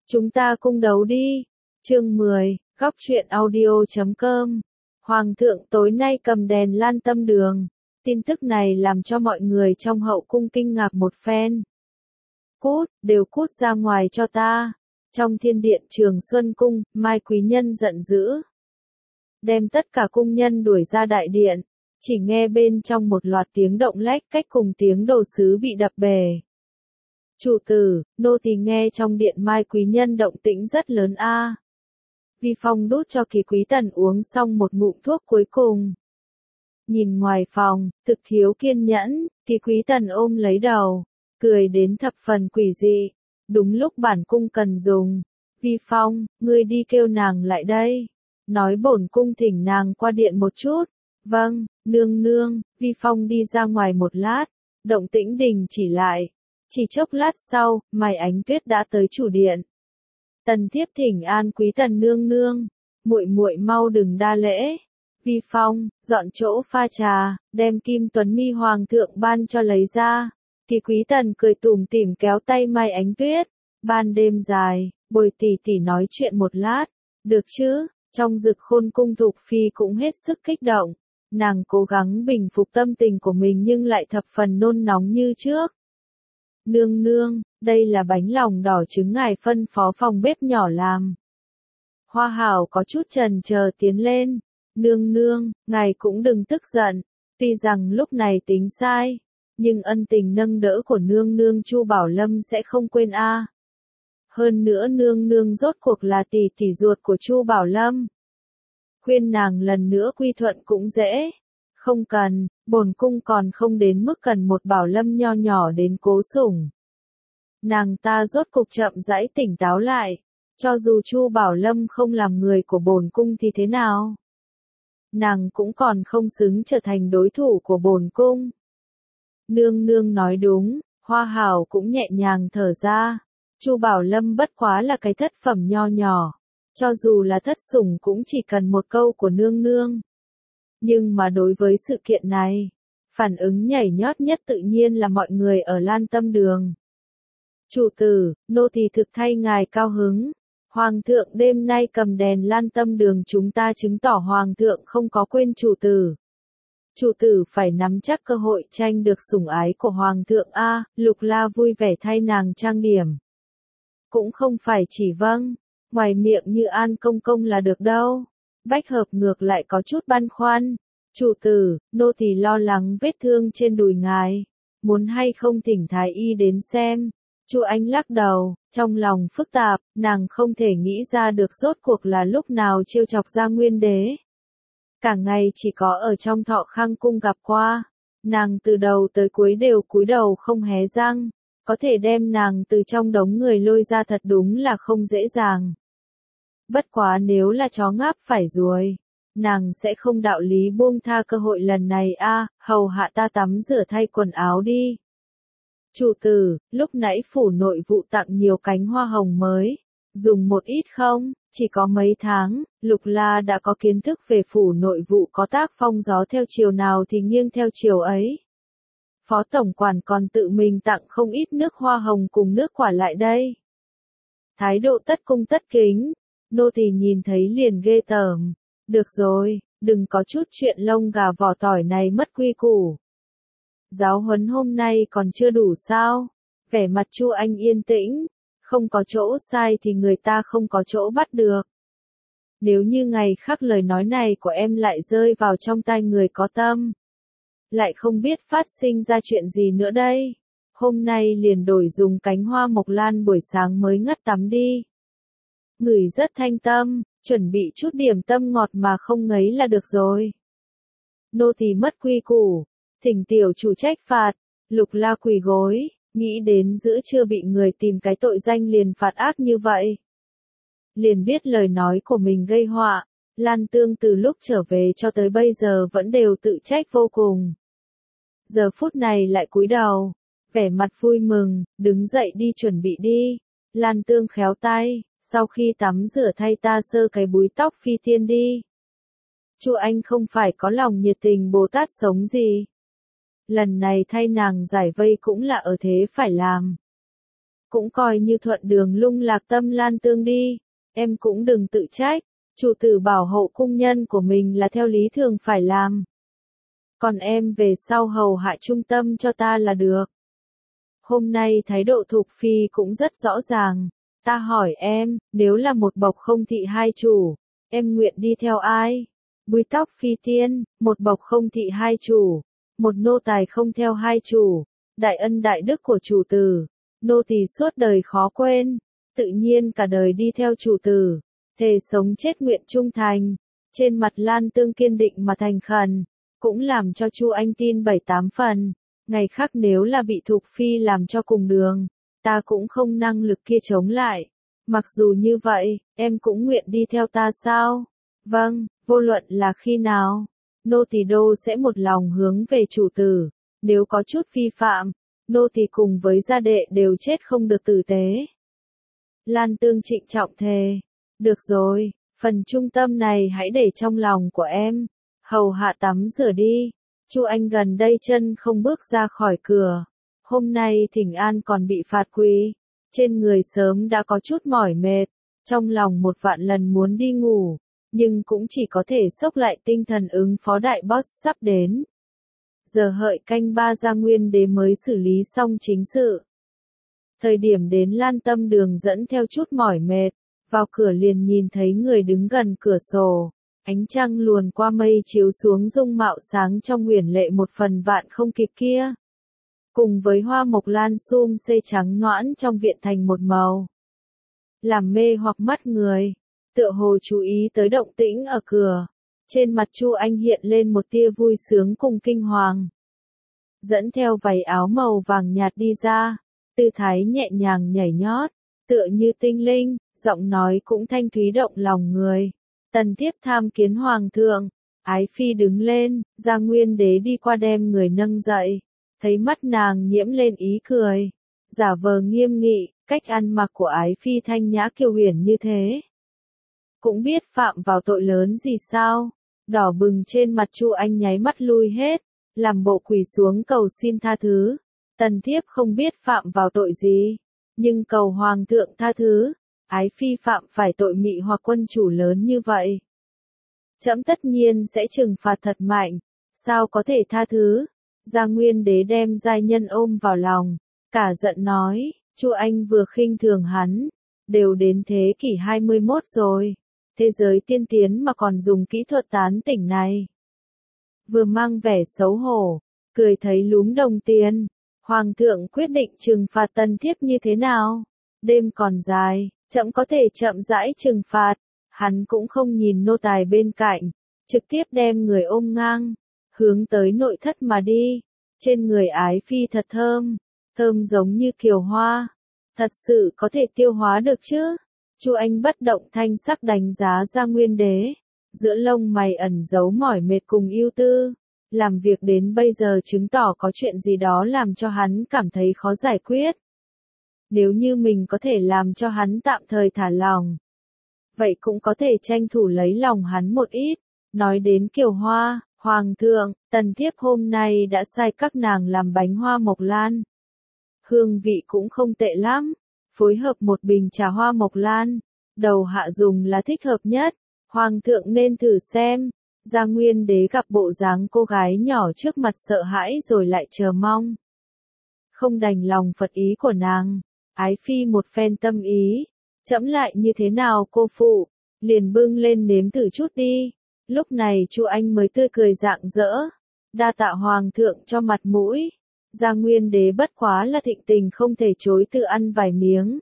Chúng ta cung đấu đi. Chương 10, góc truyện audio.com. Hoàng thượng tối nay cầm đèn lan tâm đường. Tin tức này làm cho mọi người trong hậu cung kinh ngạc một phen. Cút, đều cút ra ngoài cho ta. Trong thiên điện Trường Xuân Cung, Mai Quý Nhân giận dữ. Đem tất cả cung nhân đuổi ra đại điện. Chỉ nghe bên trong một loạt tiếng động lách cách cùng tiếng đồ sứ bị đập bể. Chủ tử, nô tỳ nghe trong điện Mai Quý Nhân động tĩnh rất lớn a. Vi Phong đút cho Kỳ Quý Tần uống xong một ngụm thuốc cuối cùng. Nhìn ngoài phòng, thực thiếu kiên nhẫn, Kỳ Quý Tần ôm lấy đầu, cười đến thập phần quỷ dị. Đúng lúc bản cung cần dùng. Vi Phong, ngươi đi kêu nàng lại đây. Nói bổn cung thỉnh nàng qua điện một chút. Vâng, nương nương. Vi Phong đi ra ngoài một lát, động tĩnh đình chỉ lại. Chỉ chốc lát sau, Mai Ánh Tuyết đã tới chủ điện. Tần thiếp thỉnh an Quý Tần nương nương, muội muội mau đừng đa lễ. Vi Phong, dọn chỗ pha trà, đem Kim Tuấn Mi hoàng thượng ban cho lấy ra. Kỳ Quý Tần cười tủm tỉm kéo tay Mai Ánh Tuyết. Ban đêm dài, bồi tỷ tỷ nói chuyện một lát, được chứ? Trong Dực Khôn cung Thục Phi cũng hết sức kích động. Nàng cố gắng bình phục tâm tình của mình nhưng lại thập phần nôn nóng như trước. Nương nương, đây là bánh lòng đỏ trứng ngài phân phó phòng bếp nhỏ làm. Hoa Hảo có chút chần chờ tiến lên. Nương nương, ngài cũng đừng tức giận, tuy rằng lúc này tính sai, nhưng ân tình nâng đỡ của nương nương Chu Bảo Lâm sẽ không quên a. Hơn nữa nương nương rốt cuộc là tỷ tỷ ruột của Chu Bảo Lâm. Khuyên nàng lần nữa quy thuận cũng dễ. Không cần, bổn cung còn không đến mức cần một Bảo Lâm nho nhỏ đến cố sủng. Nàng ta rốt cục chậm rãi tỉnh táo lại, cho dù Chu Bảo Lâm không làm người của bổn cung thì thế nào? Nàng cũng còn không xứng trở thành đối thủ của bổn cung. Nương nương nói đúng, Hoa Hảo cũng nhẹ nhàng thở ra. Chu Bảo Lâm bất quá là cái thất phẩm nho nhỏ, cho dù là thất sủng cũng chỉ cần một câu của nương nương. Nhưng mà đối với sự kiện này, phản ứng nhảy nhót nhất tự nhiên là mọi người ở Lan Tâm Đường. Chủ tử, nô tỳ thực thay ngài cao hứng. Hoàng thượng đêm nay cầm đèn Lan Tâm Đường chúng ta chứng tỏ Hoàng thượng không có quên chủ tử. Chủ tử phải nắm chắc cơ hội tranh được sủng ái của Hoàng thượng a. Lục La vui vẻ thay nàng trang điểm. Cũng không phải chỉ vâng, ngoài miệng như An Công Công là được đâu. Bách Hợp ngược lại có chút băn khoăn. Chủ tử, nô tỳ lo lắng vết thương trên đùi ngài. Muốn hay không thỉnh thái y đến xem. Chu Anh lắc đầu, trong lòng phức tạp, nàng không thể nghĩ ra được rốt cuộc là lúc nào trêu chọc ra Nguyên Đế. Cả ngày chỉ có ở trong Thọ Khang cung gặp qua. Nàng từ đầu tới cuối đều cúi đầu không hé răng. Có thể đem nàng từ trong đống người lôi ra thật đúng là không dễ dàng. Bất quá nếu là chó ngáp phải ruồi, nàng sẽ không đạo lý buông tha cơ hội lần này a. Hầu hạ ta tắm rửa thay quần áo đi. Chủ tử, lúc nãy phủ nội vụ tặng nhiều cánh hoa hồng mới, dùng một ít không? Chỉ có mấy tháng, Lục La đã có kiến thức về phủ nội vụ có tác phong gió theo chiều nào thì nghiêng theo chiều ấy. Phó tổng quản còn tự mình tặng không ít nước hoa hồng cùng nước quả lại đây. Thái độ tất cung tất kính, nô tỳ nhìn thấy liền ghê tởm. Được rồi, đừng có chút chuyện lông gà vỏ tỏi này mất quy củ. Giáo huấn hôm nay còn chưa đủ sao? Vẻ mặt Chu Anh yên tĩnh, không có chỗ sai thì người ta không có chỗ bắt được. Nếu như ngày khác lời nói này của em lại rơi vào trong tai người có tâm, lại không biết phát sinh ra chuyện gì nữa đây. Hôm nay liền đổi dùng cánh hoa mộc lan buổi sáng mới ngất tắm đi. Ngửi rất thanh tâm, chuẩn bị chút điểm tâm ngọt mà không ngấy là được rồi. Nô tỳ mất quy củ, thỉnh tiểu chủ trách phạt. Lục La quỳ gối, nghĩ đến giữa trưa bị người tìm cái tội danh liền phạt ác như vậy. Liền biết lời nói của mình gây họa. Lan Tương từ lúc trở về cho tới bây giờ vẫn đều tự trách vô cùng. Giờ phút này lại cúi đầu, vẻ mặt vui mừng, đứng dậy đi chuẩn bị đi. Lan Tương khéo tay, sau khi tắm rửa thay ta sơ cái búi tóc phi tiên đi. Chu Anh không phải có lòng nhiệt tình Bồ Tát sống gì. Lần này thay nàng giải vây cũng là ở thế phải làm. cũng coi như thuận đường lung lạc tâm Lan Tương đi, em cũng đừng tự trách, chủ tử bảo hộ cung nhân của mình là theo lý thường phải làm. Còn em về sau hầu hạ trung tâm cho ta là được. Hôm nay thái độ Thục Phi cũng rất rõ ràng, ta hỏi em, nếu là một bộc không thị hai chủ, em nguyện đi theo ai? Búi tóc phi tiên, một bộc không thị hai chủ, một nô tài không theo hai chủ, đại ân đại đức của chủ tử, nô tỳ suốt đời khó quên, tự nhiên cả đời đi theo chủ tử, thề sống chết nguyện trung thành. Trên mặt Lan Tương kiên định mà thành khẩn, cũng làm cho Chu Anh tin 7-8 phần, ngày khác nếu là bị Thục Phi làm cho cùng đường, ta cũng không năng lực kia chống lại. Mặc dù như vậy, em cũng nguyện đi theo ta sao? Vâng, vô luận là khi nào, nô tỳ đô sẽ một lòng hướng về chủ tử, nếu có chút vi phạm, nô tỳ cùng với gia đệ đều chết không được tử tế. Lan Tương trịnh trọng thề, được rồi, phần trung tâm này hãy để trong lòng của em, hầu hạ tắm rửa đi. Chu Anh gần đây chân không bước ra khỏi cửa, hôm nay Thỉnh An còn bị phạt quỳ, trên người sớm đã có chút mỏi mệt, trong lòng một vạn lần muốn đi ngủ, nhưng cũng chỉ có thể xốc lại tinh thần ứng phó đại boss sắp đến. Giờ hợi canh 3 Gia Nguyên Đế mới xử lý xong chính sự. Thời điểm đến Lan Tâm Đường dẫn theo chút mỏi mệt, vào cửa liền nhìn thấy người đứng gần cửa sổ. Ánh trăng luồn qua mây chiếu xuống dung mạo sáng trong huyền lệ một phần vạn không kịp kia. Cùng với hoa mộc lan sum xê trắng noãn trong viện thành một màu. Làm mê hoặc mắt người, tựa hồ chú ý tới động tĩnh ở cửa. Trên mặt Chu Anh hiện lên một tia vui sướng cùng kinh hoàng. Dẫn theo váy áo màu vàng nhạt đi ra, tư thái nhẹ nhàng nhảy nhót, tựa như tinh linh, giọng nói cũng thanh thúy động lòng người. Tần thiếp tham kiến hoàng thượng, Ái Phi đứng lên, Gia Nguyên Đế đi qua đem người nâng dậy, thấy mắt nàng nhiễm lên ý cười, giả vờ nghiêm nghị, cách ăn mặc của Ái Phi thanh nhã kiều huyền như thế. Cũng biết phạm vào tội lớn gì sao, đỏ bừng trên mặt Chu Anh nháy mắt lui hết, làm bộ quỳ xuống cầu xin tha thứ, tần thiếp không biết phạm vào tội gì, nhưng cầu hoàng thượng tha thứ. Ái Phi phạm phải tội mị hoặc quân chủ lớn như vậy. Trẫm tất nhiên sẽ trừng phạt thật mạnh, sao có thể tha thứ? Gia Nguyên Đế đem giai nhân ôm vào lòng, cả giận nói, Chu Anh vừa khinh thường hắn, đều đến thế kỷ 21 rồi, thế giới tiên tiến mà còn dùng kỹ thuật tán tỉnh này. Vừa mang vẻ xấu hổ, cười thấy lúm đồng tiền, hoàng thượng quyết định trừng phạt tần thiếp như thế nào? Đêm còn dài. Trẫm có thể chậm rãi trừng phạt, hắn cũng không nhìn nô tài bên cạnh, trực tiếp đem người ôm ngang, hướng tới nội thất mà đi, trên người Ái Phi thật thơm, thơm giống như kiều hoa, thật sự có thể tiêu hóa được chứ? Chu Anh bất động thanh sắc đánh giá Gia Nguyên Đế, giữa lông mày ẩn giấu mỏi mệt cùng ưu tư, làm việc đến bây giờ chứng tỏ có chuyện gì đó làm cho hắn cảm thấy khó giải quyết. Nếu như mình có thể làm cho hắn tạm thời thả lòng, vậy cũng có thể tranh thủ lấy lòng hắn một ít. Nói đến kiều hoa, hoàng thượng, tần thiếp hôm nay đã sai các nàng làm bánh hoa mộc lan. Hương vị cũng không tệ lắm, phối hợp một bình trà hoa mộc lan, đầu hạ dùng là thích hợp nhất, hoàng thượng nên thử xem. Gia Nguyên Đế gặp bộ dáng cô gái nhỏ trước mặt sợ hãi rồi lại chờ mong. Không đành lòng phật ý của nàng. Ái Phi một phen tâm ý, trẫm lại như thế nào cô phụ, liền bưng lên nếm thử chút đi. Lúc này Chu Anh mới tươi cười rạng rỡ, đa tạ hoàng thượng cho mặt mũi. Gia Nguyên Đế bất quá là thịnh tình không thể chối từ ăn vài miếng.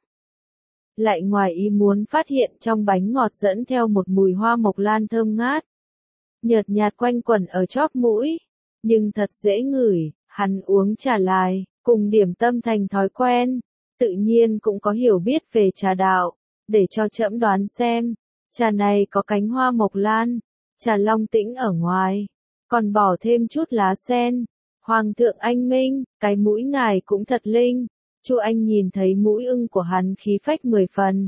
Lại ngoài ý muốn phát hiện trong bánh ngọt dẫn theo một mùi hoa mộc lan thơm ngát, nhợt nhạt quanh quẩn ở chóp mũi, nhưng thật dễ ngửi. Hắn uống trà lại, cùng điểm tâm thành thói quen. Tự nhiên cũng có hiểu biết về trà đạo, để cho trẫm đoán xem, trà này có cánh hoa mộc lan, trà long tĩnh ở ngoài, còn bỏ thêm chút lá sen. Hoàng thượng anh minh, cái mũi ngài cũng thật linh. Chu Anh nhìn thấy mũi ưng của hắn khí phách 10 phần.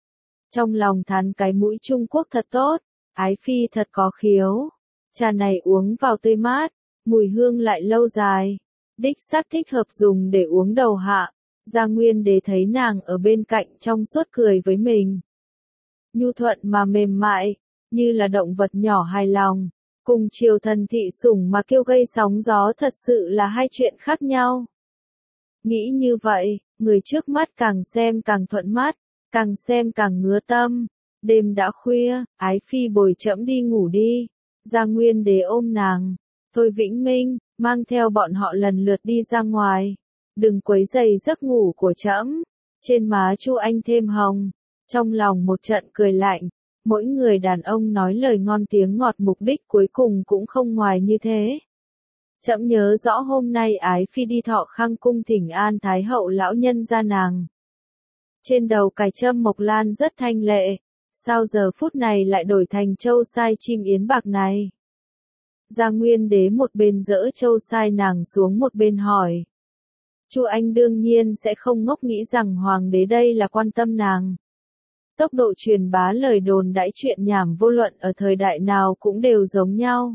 Trong lòng thán cái mũi Trung Quốc thật tốt, Ái Phi thật có khiếu. Trà này uống vào tươi mát, mùi hương lại lâu dài, đích xác thích hợp dùng để uống đầu hạ. Gia Nguyên Đế thấy nàng ở bên cạnh trong suốt cười với mình. Nhu thuận mà mềm mại, như là động vật nhỏ hài lòng. Cùng triều thần thị sủng mà kêu gây sóng gió thật sự là hai chuyện khác nhau. Nghĩ như vậy, người trước mắt càng xem càng thuận mắt, càng xem càng ngứa tâm. Đêm đã khuya, ái phi bồi trẫm đi ngủ đi. Gia Nguyên Đế ôm nàng. Thôi Vĩnh Minh, mang theo bọn họ lần lượt đi ra ngoài. Đừng quấy rầy giấc ngủ của trẫm. Trên má Chu Anh thêm hồng. Trong lòng một trận cười lạnh. Mỗi người đàn ông nói lời ngon tiếng ngọt mục đích cuối cùng cũng không ngoài như thế. Trẫm nhớ rõ hôm nay ái phi đi Thọ Khang cung thỉnh an thái hậu lão nhân gia nàng. Trên đầu cài trâm mộc lan rất thanh lệ. Sao giờ phút này lại đổi thành châu sai chim yến bạc này? Gia Nguyên Đế một bên dỡ châu sai nàng xuống một bên hỏi. Chu Anh đương nhiên sẽ không ngốc nghĩ rằng hoàng đế đây là quan tâm nàng. Tốc độ truyền bá lời đồn đãi chuyện nhảm vô luận ở thời đại nào cũng đều giống nhau.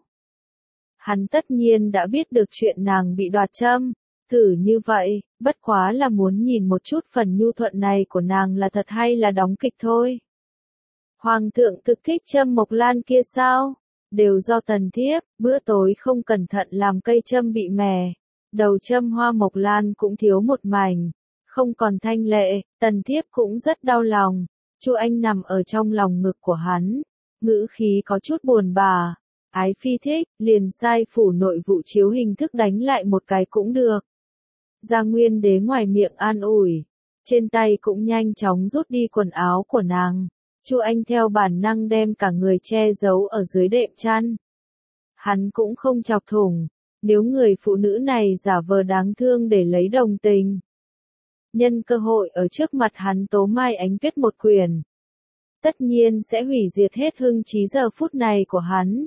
Hắn tất nhiên đã biết được chuyện nàng bị đoạt trâm, thử như vậy, bất quá là muốn nhìn một chút phần nhu thuận này của nàng là thật hay là đóng kịch thôi. Hoàng thượng thực thích trâm mộc lan kia sao? Đều do tần thiếp, bữa tối không cẩn thận làm cây trâm bị mẻ. Đầu trâm hoa mộc lan cũng thiếu một mảnh, không còn thanh lệ, tần thiếp cũng rất đau lòng. Chu Anh nằm ở trong lòng ngực của hắn, ngữ khí có chút buồn bã. Ái phi thích, liền sai phủ nội vụ chiếu hình thức đánh lại một cái cũng được. Gia Nguyên Đế ngoài miệng an ủi, trên tay cũng nhanh chóng rút đi quần áo của nàng. Chu Anh theo bản năng đem cả người che giấu ở dưới đệm chăn. Hắn cũng không chọc thủng, nếu người phụ nữ này giả vờ đáng thương để lấy đồng tình. Nhân cơ hội ở trước mặt hắn tố mai ánh kết một quyền. Tất nhiên sẽ hủy diệt hết hưng trí giờ phút này của hắn.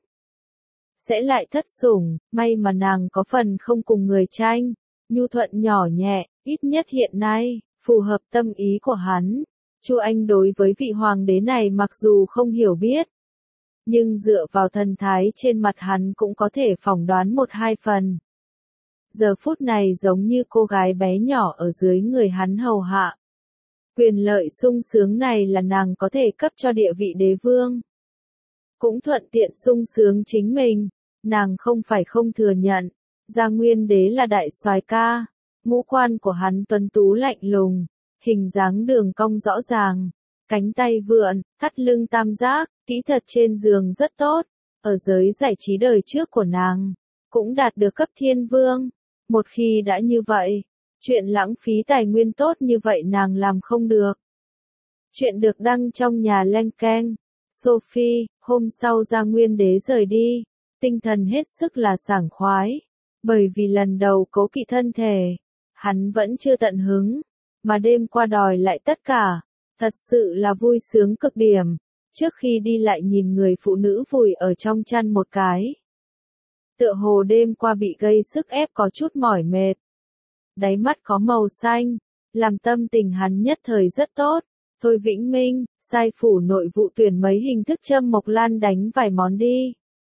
Sẽ lại thất sủng, may mà nàng có phần không cùng người tranh. Nhu thuận nhỏ nhẹ, ít nhất hiện nay, phù hợp tâm ý của hắn. Chu Anh đối với vị hoàng đế này mặc dù không hiểu biết, nhưng dựa vào thần thái trên mặt hắn cũng có thể phỏng đoán một hai phần. Giờ phút này giống như cô gái bé nhỏ ở dưới người hắn hầu hạ. Quyền lợi sung sướng này là nàng có thể cấp cho địa vị đế vương. Cũng thuận tiện sung sướng chính mình, nàng không phải không thừa nhận. Gia Nguyên Đế là đại soái ca, ngũ quan của hắn tuấn tú lạnh lùng, hình dáng đường cong rõ ràng, cánh tay vượn, thắt lưng tam giác, kỹ thuật trên giường rất tốt. Ở giới giải trí đời trước của nàng, cũng đạt được cấp thiên vương. Một khi đã như vậy, chuyện lãng phí tài nguyên tốt như vậy nàng làm không được. Chuyện được đăng trong nhà Leng Keng. Sophie, hôm sau Gia Nguyên Đế rời đi, tinh thần hết sức là sảng khoái. Bởi vì lần đầu cố kỵ thân thể, hắn vẫn chưa tận hứng, mà đêm qua đòi lại tất cả. Thật sự là vui sướng cực điểm. Trước khi đi lại nhìn người phụ nữ vùi ở trong chăn một cái. Tựa hồ đêm qua bị gây sức ép có chút mỏi mệt. Đáy mắt có màu xanh, làm tâm tình hắn nhất thời rất tốt. Thôi Vĩnh Minh, sai phủ nội vụ tuyển mấy hình thức châm mộc lan đánh vài món đi.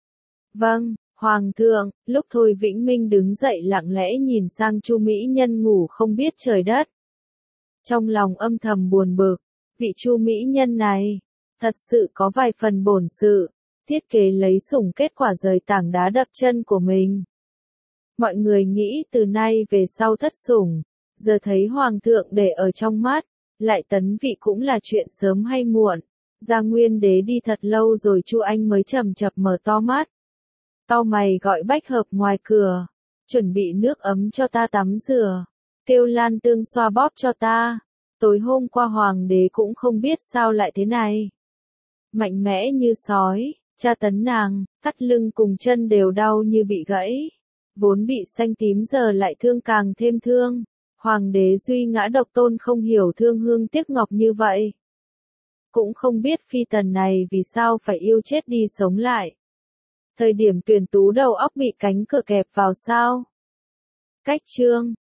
Vâng, Hoàng thượng. Lúc Thôi Vĩnh Minh đứng dậy lặng lẽ nhìn sang Chu Mỹ Nhân ngủ không biết trời đất. Trong lòng âm thầm buồn bực, vị Chu Mỹ Nhân này, thật sự có vài phần bổn sự, thiết kế lấy sủng kết quả rời tảng đá đập chân của mình. Mọi người nghĩ từ nay về sau thất sủng, giờ thấy Hoàng thượng để ở trong mắt, lại tấn vị cũng là chuyện sớm hay muộn. Gia Nguyên Đế đi thật lâu rồi Chu Anh mới chậm chập mở to mắt. Cau mày gọi Bách Hợp ngoài cửa, chuẩn bị nước ấm cho ta tắm rửa, kêu Lan Tương xoa bóp cho ta. Tối hôm qua Hoàng đế cũng không biết sao lại thế này. Mạnh mẽ như sói, tra tấn nàng, thắt lưng cùng chân đều đau như bị gãy. Vốn bị xanh tím giờ lại thương càng thêm thương. Hoàng đế duy ngã độc tôn không hiểu thương hương tiếc ngọc như vậy. Cũng không biết phi tần này vì sao phải yêu chết đi sống lại. Thời điểm tuyển tú đầu óc bị cánh cửa kẹp vào sao. Cách chương